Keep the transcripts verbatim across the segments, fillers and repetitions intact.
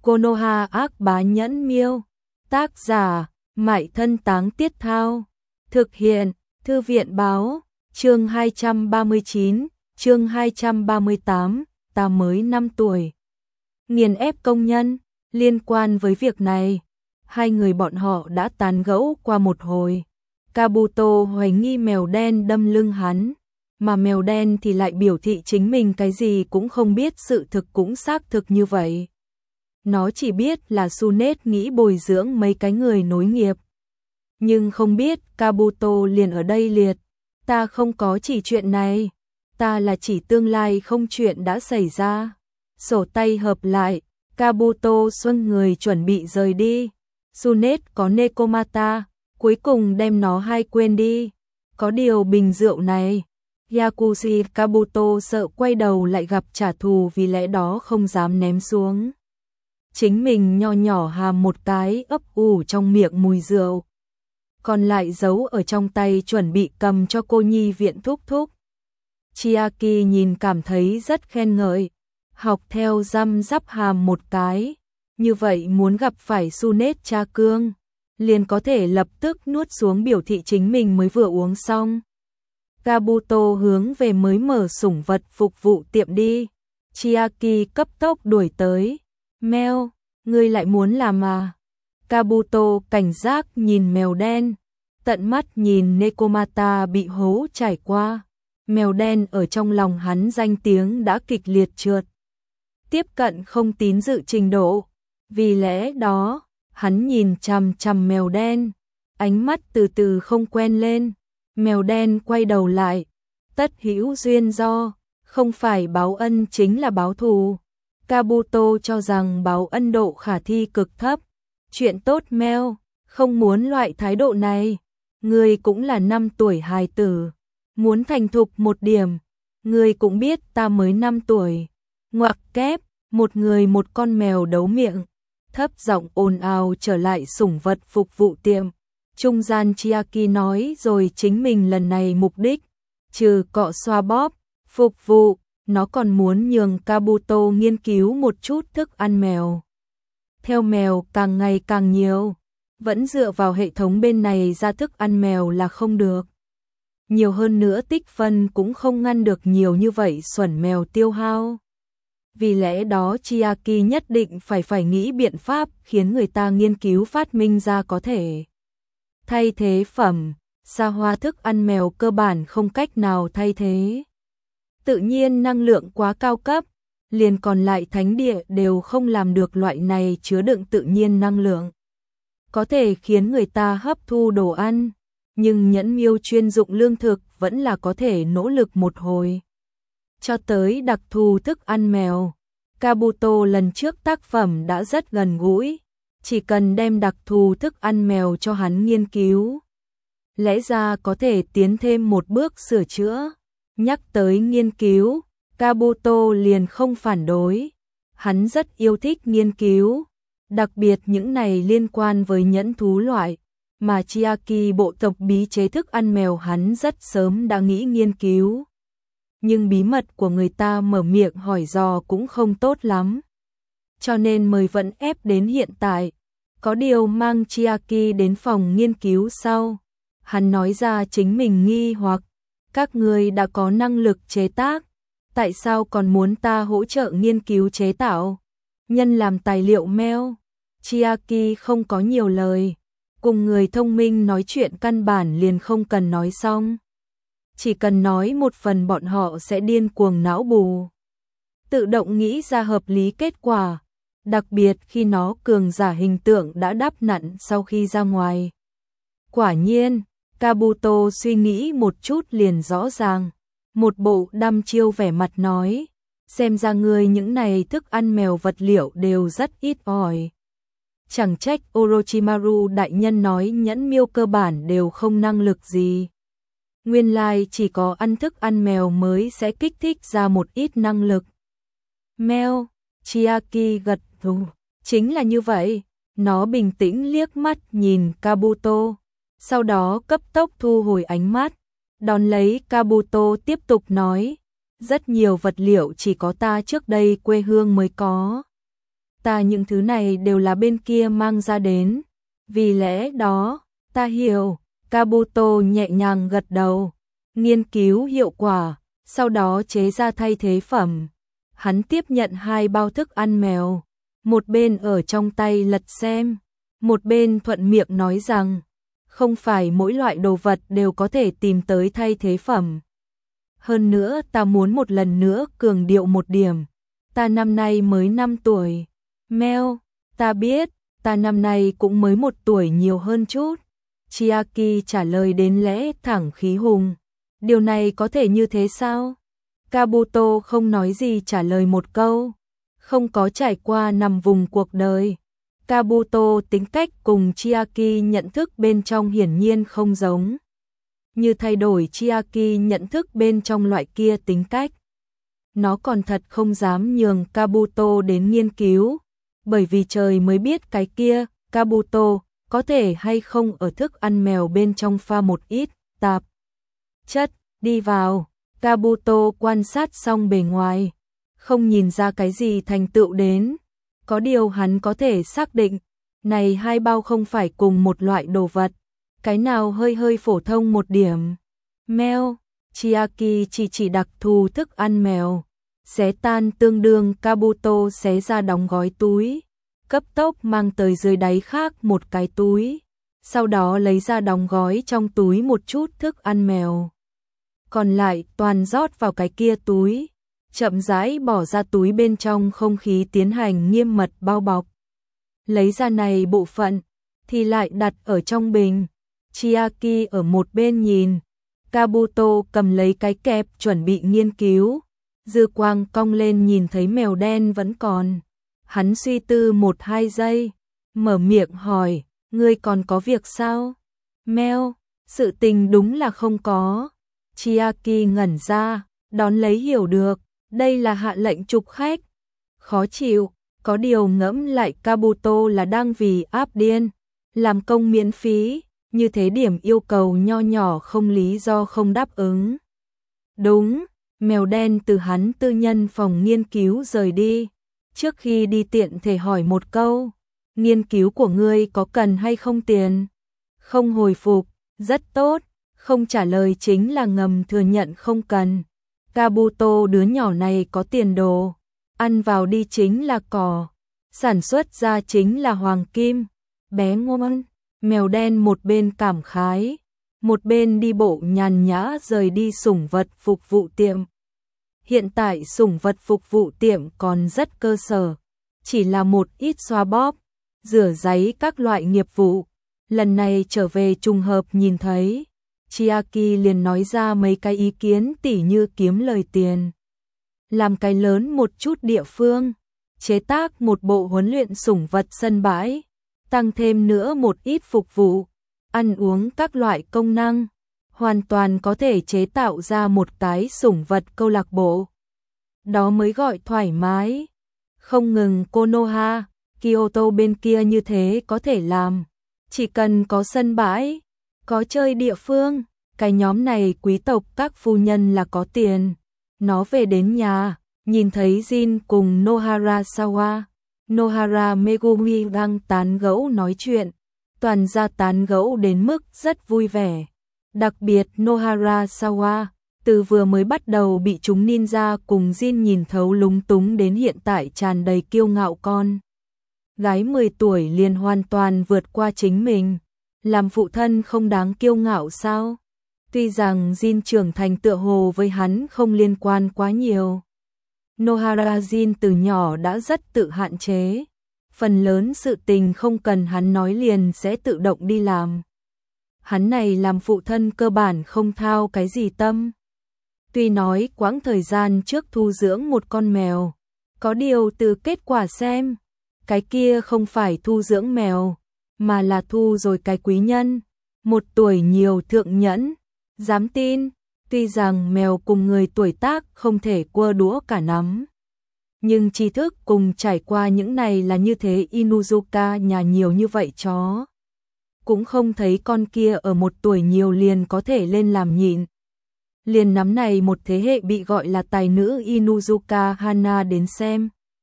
Konoha ác bá nhẫn miêu. Tác giả, Mại Thân Táng Tiết Thao. Thực hiện, Thư viện báo. Chương hai trăm ba mươi chín, chương hai trăm ba mươi tám, ta mới năm tuổi. Nghiền ép công nhân. Liên quan với việc này, hai người bọn họ đã tán gẫu qua một hồi. Kabuto hoài nghi mèo đen đâm lưng hắn, mà mèo đen thì lại biểu thị chính mình cái gì cũng không biết, sự thực cũng xác thực như vậy. Nó chỉ biết là Tsunade nghĩ bồi dưỡng mấy cái người nối nghiệp. Nhưng không biết Kabuto liền ở đây liệt. Ta không có chỉ chuyện này. Ta là chỉ tương lai không chuyện đã xảy ra. Sổ tay hợp lại. Kabuto xoay người chuẩn bị rời đi. Tsunade có Nekomata. Cuối cùng đem nó hai quên đi. Có điều bình rượu này. Yakushi Kabuto sợ quay đầu lại gặp trả thù, vì lẽ đó không dám ném xuống. Chính mình nho nhỏ hàm một cái ấp ủ trong miệng mùi rượu. Còn lại giấu ở trong tay chuẩn bị cầm cho cô nhi viện thúc thúc. Chiaki nhìn cảm thấy rất khen ngợi. Học theo răm rắp hàm một cái. Như vậy muốn gặp phải Tsunade cha cương, liền có thể lập tức nuốt xuống, biểu thị chính mình mới vừa uống xong. Kabuto hướng về mới mở sủng vật phục vụ tiệm đi. Chiaki cấp tốc đuổi tới. Mèo, ngươi lại muốn làm à? Kabuto cảnh giác nhìn mèo đen, tận mắt nhìn Nekomata bị hố trải qua. Mèo đen ở trong lòng hắn danh tiếng đã kịch liệt trượt, tiếp cận không tín dự trình độ. Vì lẽ đó, hắn nhìn chằm chằm mèo đen, ánh mắt từ từ không quen lên. Mèo đen quay đầu lại, tất hữu duyên do, không phải báo ân chính là báo thù. Kabuto cho rằng báo ân độ khả thi cực thấp. Chuyện tốt mèo, không muốn loại thái độ này. Ngươi cũng là năm tuổi hài tử, muốn thành thục một điểm. Ngươi cũng biết ta mới năm tuổi. Ngoặc kép, một người một con mèo đấu miệng, thấp giọng ồn ào trở lại sủng vật phục vụ tiệm. Trung gian Chiaki nói rồi chính mình lần này mục đích, trừ cọ xoa bóp, phục vụ, nó còn muốn nhường Kabuto nghiên cứu một chút thức ăn mèo. Theo mèo càng ngày càng nhiều, vẫn dựa vào hệ thống bên này ra thức ăn mèo là không được. Nhiều hơn nữa tích phân cũng không ngăn được nhiều như vậy xuẩn mèo tiêu hao. Vì lẽ đó Chiaki nhất định phải phải nghĩ biện pháp khiến người ta nghiên cứu phát minh ra có thể thay thế phẩm. Xa hoa thức ăn mèo cơ bản không cách nào thay thế. Tự nhiên năng lượng quá cao cấp, liền còn lại thánh địa đều không làm được loại này chứa đựng tự nhiên năng lượng. Có thể khiến người ta hấp thu đồ ăn, nhưng nhẫn miêu chuyên dụng lương thực vẫn là có thể nỗ lực một hồi. Cho tới đặc thù thức ăn mèo, Kabuto lần trước tác phẩm đã rất gần gũi, chỉ cần đem đặc thù thức ăn mèo cho hắn nghiên cứu, lẽ ra có thể tiến thêm một bước sửa chữa. Nhắc tới nghiên cứu, Kabuto liền không phản đối. Hắn rất yêu thích nghiên cứu, đặc biệt những này liên quan với nhẫn thú loại, mà Chiaki bộ tộc bí chế thức ăn mèo hắn rất sớm đã nghĩ nghiên cứu. Nhưng bí mật của người ta mở miệng hỏi dò cũng không tốt lắm, cho nên mới vẫn ép đến hiện tại. Có điều mang Chiaki đến phòng nghiên cứu sau, hắn nói ra chính mình nghi hoặc. Các người đã có năng lực chế tác, tại sao còn muốn ta hỗ trợ nghiên cứu chế tạo? Nhân làm tài liệu mèo. Chiaki không có nhiều lời, cùng người thông minh nói chuyện căn bản liền không cần nói xong. Chỉ cần nói một phần bọn họ sẽ điên cuồng não bù, tự động nghĩ ra hợp lý kết quả, đặc biệt khi nó cường giả hình tượng đã đắp nặn sau khi ra ngoài. Quả nhiên, Kabuto suy nghĩ một chút liền rõ ràng, một bộ đăm chiêu vẻ mặt nói, xem ra người những này thức ăn mèo vật liệu đều rất ít ỏi. Chẳng trách Orochimaru đại nhân nói nhẫn miêu cơ bản đều không năng lực gì. Nguyên lai chỉ có ăn thức ăn mèo mới sẽ kích thích ra một ít năng lực. Mèo, Chiaki gật gù, chính là như vậy. Nó bình tĩnh liếc mắt nhìn Kabuto, sau đó cấp tốc thu hồi ánh mắt, đón lấy Kabuto tiếp tục nói, rất nhiều vật liệu chỉ có ta trước đây quê hương mới có. ta những thứ này đều là bên kia mang ra đến. Vì lẽ đó, ta hiểu, Kabuto nhẹ nhàng gật đầu, nghiên cứu hiệu quả, sau đó chế ra thay thế phẩm. Hắn tiếp nhận hai bao thức ăn mèo, một bên ở trong tay lật xem, một bên thuận miệng nói rằng, không phải mỗi loại đồ vật đều có thể tìm tới thay thế phẩm. Hơn nữa ta muốn một lần nữa cường điệu một điểm, ta năm nay mới năm tuổi. Mèo, ta biết, ta năm nay cũng mới một tuổi nhiều hơn chút. Chiaki trả lời đến lẽ thẳng khí hùng. Điều này có thể như thế sao? Kabuto không nói gì trả lời một câu. Không có trải qua nằm vùng cuộc đời. Kabuto tính cách cùng Chiaki nhận thức bên trong hiển nhiên không giống. Như thay đổi Chiaki nhận thức bên trong loại kia tính cách. Nó còn thật không dám nhường Kabuto đến nghiên cứu. Bởi vì trời mới biết cái kia, Kabuto có thể hay không ở thức ăn mèo bên trong pha một ít tạp chất đi vào. Kabuto quan sát xong bề ngoài, không nhìn ra cái gì thành tựu đến. Có điều hắn có thể xác định, này hai bao không phải cùng một loại đồ vật, cái nào hơi hơi phổ thông một điểm. Mèo, Chiaki chỉ chỉ đặc thù thức ăn mèo, xé tan tương đương Kabuto xé ra đóng gói túi, cấp tốc mang tới dưới đáy khác một cái túi, sau đó lấy ra đóng gói trong túi một chút thức ăn mèo. Còn lại toàn rót vào cái kia túi, chậm rãi bỏ ra túi bên trong không khí tiến hành nghiêm mật bao bọc. Lấy ra này bộ phận, thì lại đặt ở trong bình. Chiaki ở một bên nhìn, Kabuto cầm lấy cái kẹp chuẩn bị nghiên cứu. Dư quang cong lên nhìn thấy mèo đen vẫn còn. Hắn suy tư một hai giây, mở miệng hỏi, ngươi còn có việc sao? Mèo, sự tình đúng là không có. Chiaki ngẩn ra, đón lấy hiểu được, đây là hạ lệnh trục khách. Khó chịu, có điều ngẫm lại Kabuto là đang vì áp điên, làm công miễn phí, như thế điểm yêu cầu nho nhỏ không lý do không đáp ứng. Đúng, mèo đen từ hắn tư nhân phòng nghiên cứu rời đi, trước khi đi tiện thể hỏi một câu, nghiên cứu của ngươi có cần hay không tiền? Không hồi phục, rất tốt, không trả lời chính là ngầm thừa nhận không cần. Kabuto đứa nhỏ này có tiền đồ, ăn vào đi chính là cỏ, sản xuất ra chính là hoàng kim. Bé ngoan, mèo đen một bên cảm khái, một bên đi bộ nhàn nhã rời đi sủng vật phục vụ tiệm. Hiện tại sủng vật phục vụ tiệm còn rất cơ sở, chỉ là một ít xoa bóp, rửa giấy các loại nghiệp vụ. Lần này trở về trùng hợp nhìn thấy, Chiaki liền nói ra mấy cái ý kiến tỉ như kiếm lời tiền, làm cái lớn một chút địa phương, chế tác một bộ huấn luyện sủng vật sân bãi, tăng thêm nữa một ít phục vụ, ăn uống các loại công năng, hoàn toàn có thể chế tạo ra một cái sủng vật câu lạc bộ. Đó mới gọi thoải mái. Không ngừng Konoha, Kyoto bên kia như thế có thể làm, chỉ cần có sân bãi, có chơi địa phương, cái nhóm này quý tộc các phu nhân là có tiền. Nó về đến nhà, nhìn thấy Jin cùng Nohara Sawa, Nohara Megumi đang tán gẫu nói chuyện, toàn ra tán gẫu đến mức rất vui vẻ. Đặc biệt Nohara Sawa, từ vừa mới bắt đầu bị chúng ninja cùng Jin nhìn thấu lúng túng đến hiện tại tràn đầy kiêu ngạo con. Gái mười tuổi liền hoàn toàn vượt qua chính mình, làm phụ thân không đáng kiêu ngạo sao? Tuy rằng Jin trưởng thành tựa hồ với hắn không liên quan quá nhiều. Nohara Jin từ nhỏ đã rất tự hạn chế, phần lớn sự tình không cần hắn nói liền sẽ tự động đi làm. Hắn này làm phụ thân cơ bản không thao cái gì tâm. Tuy nói quãng thời gian trước thu dưỡng một con mèo, có điều từ kết quả xem, cái kia không phải thu dưỡng mèo, mà là thu rồi cái quý nhân, một tuổi nhiều thượng nhẫn, dám tin, tuy rằng mèo cùng người tuổi tác không thể cua đũa cả nắm. Nhưng tri thức cùng trải qua những này là như thế. Inuzuka nhà nhiều như vậy chó, cũng không thấy con kia ở một tuổi nhiều liền có thể lên làm nhịn. Liền nắm này một thế hệ bị gọi là tài nữ Inuzuka Hana đến xem.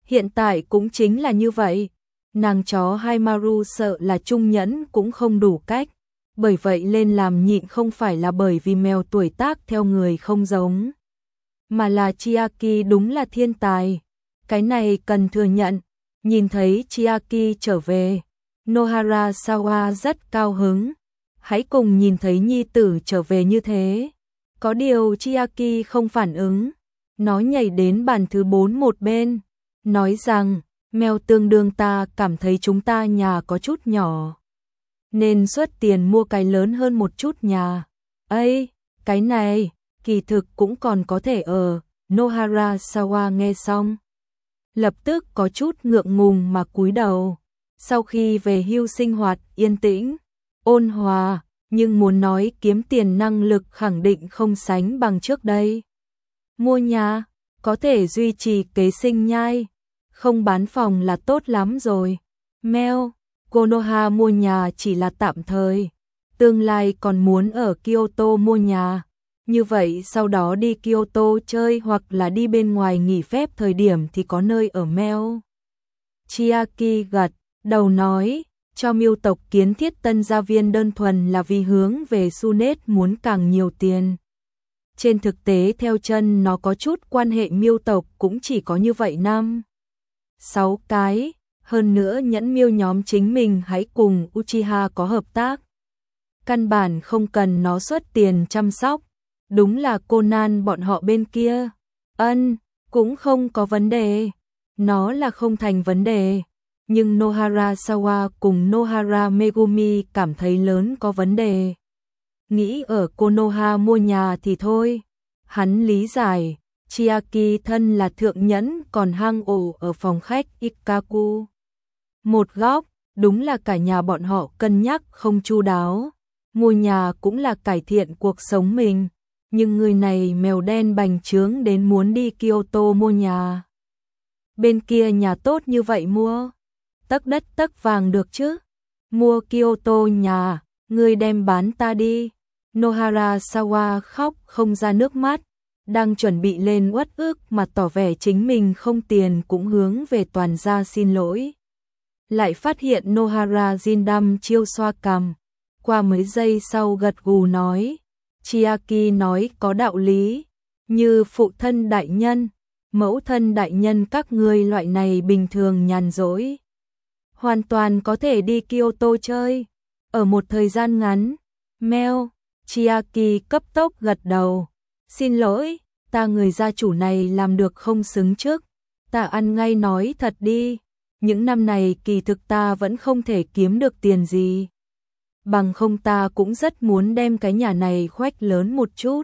Hiện tại cũng chính là như vậy. Nàng chó Haimaru sợ là trung nhẫn cũng không đủ cách, bởi vậy lên làm nhịn không phải là bởi vì mèo tuổi tác theo người không giống, mà là Chiaki đúng là thiên tài. Cái này cần thừa nhận. Nhìn thấy Chiaki trở về, Nohara Sawa rất cao hứng. Hãy cùng nhìn thấy nhi tử trở về như thế. Có điều Chiaki không phản ứng. Nó nhảy đến bàn thứ bốn một bên, nói rằng, mèo tương đương ta cảm thấy chúng ta nhà có chút nhỏ, nên xuất tiền mua cái lớn hơn một chút nhà. Ây, cái này, kỳ thực cũng còn có thể ở. Nohara Sawa nghe xong, lập tức có chút ngượng ngùng mà cúi đầu. Sau khi về hưu sinh hoạt yên tĩnh, ôn hòa, nhưng muốn nói kiếm tiền năng lực khẳng định không sánh bằng trước đây. Mua nhà, có thể duy trì kế sinh nhai, không bán phòng là tốt lắm rồi. Mèo, Konoha mua nhà chỉ là tạm thời, tương lai còn muốn ở Kyoto mua nhà. Như vậy sau đó đi Kyoto chơi hoặc là đi bên ngoài nghỉ phép thời điểm thì có nơi ở mèo. Chiaki gật đầu nói, cho Miêu tộc kiến thiết tân gia viên đơn thuần là vì hướng về Sunet muốn càng nhiều tiền. Trên thực tế theo chân nó có chút quan hệ Miêu tộc cũng chỉ có như vậy năm, sáu cái, hơn nữa nhẫn miêu nhóm chính mình hãy cùng Uchiha có hợp tác. Căn bản không cần nó xuất tiền chăm sóc, đúng là Conan bọn họ bên kia. Ân, cũng không có vấn đề, nó là không thành vấn đề. Nhưng Nohara Sawa cùng Nohara Megumi cảm thấy lớn có vấn đề. Nghĩ ở Konoha mua nhà thì thôi. Hắn lý giải, Chiaki thân là thượng nhẫn còn hang ổ ở phòng khách Ikkaku. Một góc, đúng là cả nhà bọn họ cân nhắc không chu đáo. Mua nhà cũng là cải thiện cuộc sống mình. Nhưng người này mèo đen bành trướng đến muốn đi Kyoto mua nhà. Bên kia nhà tốt như vậy mua, tấc đất tấc vàng được chứ. Mua Kyoto nhà, ngươi đem bán ta đi. Nohara Sawa khóc không ra nước mắt, đang chuẩn bị lên uất ức mà tỏ vẻ chính mình không tiền cũng hướng về toàn gia xin lỗi. Lại phát hiện Nohara Jindam chiêu xoa cằm, qua mấy giây sau gật gù nói, Chiaki nói có đạo lý, như phụ thân đại nhân, mẫu thân đại nhân các ngươi loại này bình thường nhàn rỗi, hoàn toàn có thể đi Kyoto chơi, ở một thời gian ngắn. Mèo, Chiaki cấp tốc gật đầu, xin lỗi, ta người gia chủ này làm được không xứng trước, ta ăn ngay nói thật đi, những năm này kỳ thực ta vẫn không thể kiếm được tiền gì. Bằng không ta cũng rất muốn đem cái nhà này khoách lớn một chút.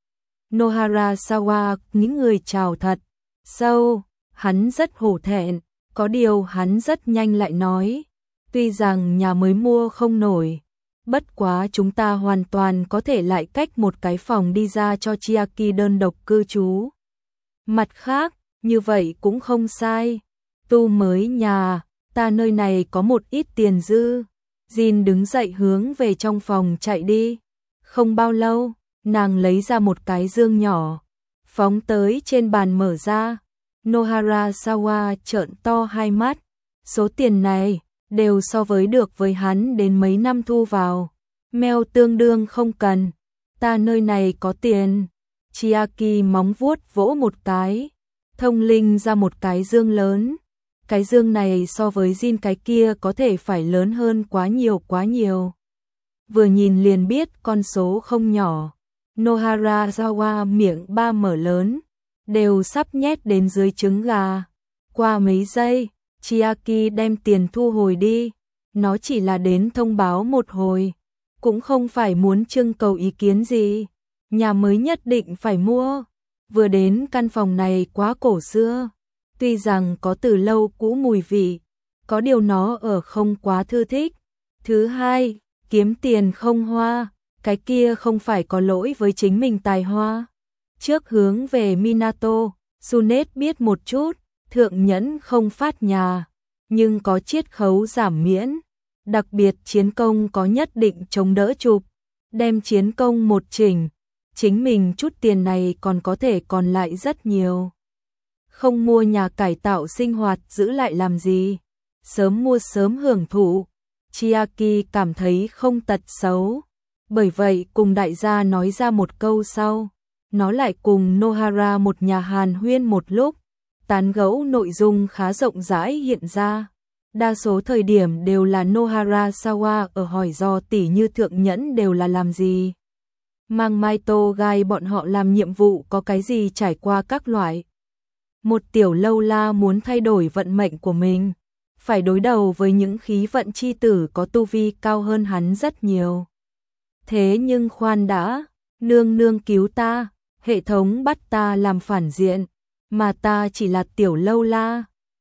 Nohara Sawa những người chào thật sâu, hắn rất hổ thẹn, có điều hắn rất nhanh lại nói, tuy rằng nhà mới mua không nổi, bất quá chúng ta hoàn toàn có thể lại cách một cái phòng đi ra cho Chiaki đơn độc cư trú. Mặt khác, như vậy cũng không sai, tu mới nhà, ta nơi này có một ít tiền dư. Jin đứng dậy hướng về trong phòng chạy đi. Không bao lâu, nàng lấy ra một cái dương nhỏ, phóng tới trên bàn mở ra. Nohara Sawa trợn to hai mắt. Số tiền này đều so với được với hắn đến mấy năm thu vào. Mèo tương đương không cần, ta nơi này có tiền. Chiaki móng vuốt vỗ một cái, thông linh ra một cái dương lớn. Cái dương này so với Jin cái kia có thể phải lớn hơn quá nhiều quá nhiều. Vừa nhìn liền biết con số không nhỏ. Nohara Sawa miệng ba mở lớn, đều sắp nhét đến dưới trứng gà. Qua mấy giây, Chiaki đem tiền thu hồi đi. Nó chỉ là đến thông báo một hồi, cũng không phải muốn trưng cầu ý kiến gì. Nhà mới nhất định phải mua. Vừa đến căn phòng này quá cổ xưa, tuy rằng có từ lâu cũ mùi vị, có điều nó ở không quá thư thích. Thứ hai, kiếm tiền không hoa, cái kia không phải có lỗi với chính mình tài hoa. Trước hướng về Minato, Sunet biết một chút, thượng nhẫn không phát nhà, nhưng có chiết khấu giảm miễn, đặc biệt chiến công có nhất định chống đỡ chụp, đem chiến công một chỉnh, chính mình chút tiền này còn có thể còn lại rất nhiều. không mua nhà cải tạo sinh hoạt giữ lại làm gì, sớm mua sớm hưởng thụ. Chiaki cảm thấy không tật xấu, bởi vậy cùng đại gia nói ra một câu sau, nó lại cùng Nohara một nhà hàn huyên một lúc, tán gẫu nội dung khá rộng rãi hiện ra. Đa số thời điểm đều là Nohara Sawa ở hỏi do tỷ như thượng nhẫn đều là làm gì. Mang Maito gai bọn họ làm nhiệm vụ có cái gì trải qua các loại. Một tiểu lâu la muốn thay đổi vận mệnh của mình, phải đối đầu với những khí vận chi tử có tu vi cao hơn hắn rất nhiều. Thế nhưng khoan đã, nương nương cứu ta, hệ thống bắt ta làm phản diện, mà ta chỉ là tiểu lâu la,